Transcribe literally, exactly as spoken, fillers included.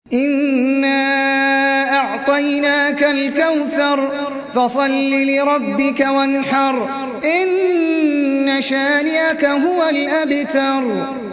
إنا أعطيناك الكوثر فصل لربك وانحر إن شانئك هو الأبتر.